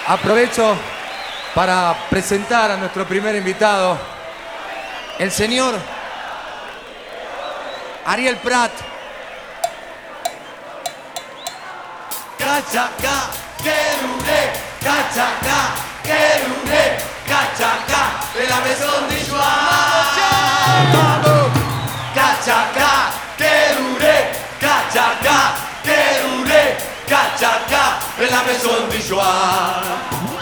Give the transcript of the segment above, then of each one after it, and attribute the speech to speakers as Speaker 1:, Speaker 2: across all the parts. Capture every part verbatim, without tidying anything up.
Speaker 1: Aprovecho para presentar a nuestro primer invitado, el señor Ariel Prat.
Speaker 2: Cachaca, querune, cachaca, querune, cachaca, de la maison de Joie. Vamos, cachaca, querune, cachaca, querune, cachaca, de la maison de Joie.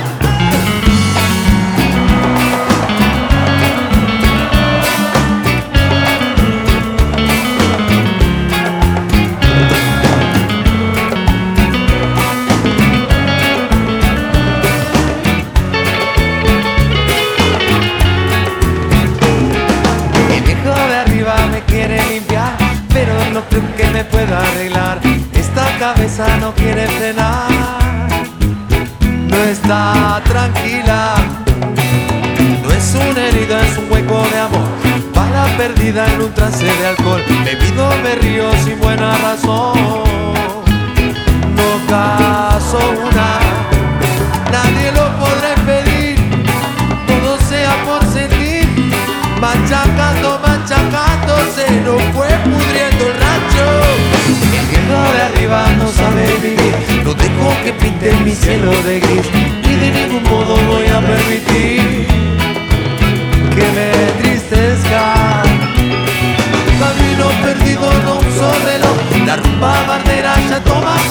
Speaker 3: No creo que me pueda arreglar. Esta cabeza no quiere frenar, no está tranquila. No es una herida, es un hueco de amor, bala perdida en un trance de alcohol. Bebido me río sin buena razón. No caso una, nadie lo podrá impedir. Todo sea por sentir, machacando, machacándose, no fue pudriendo el rancho. El viejo de arriba no sabe vivir, no dejo que pinte mi cielo de gris, y de ningún modo voy a permitir que me entristezca. Camino perdido, no uso reloj, la rumba bandera ya toma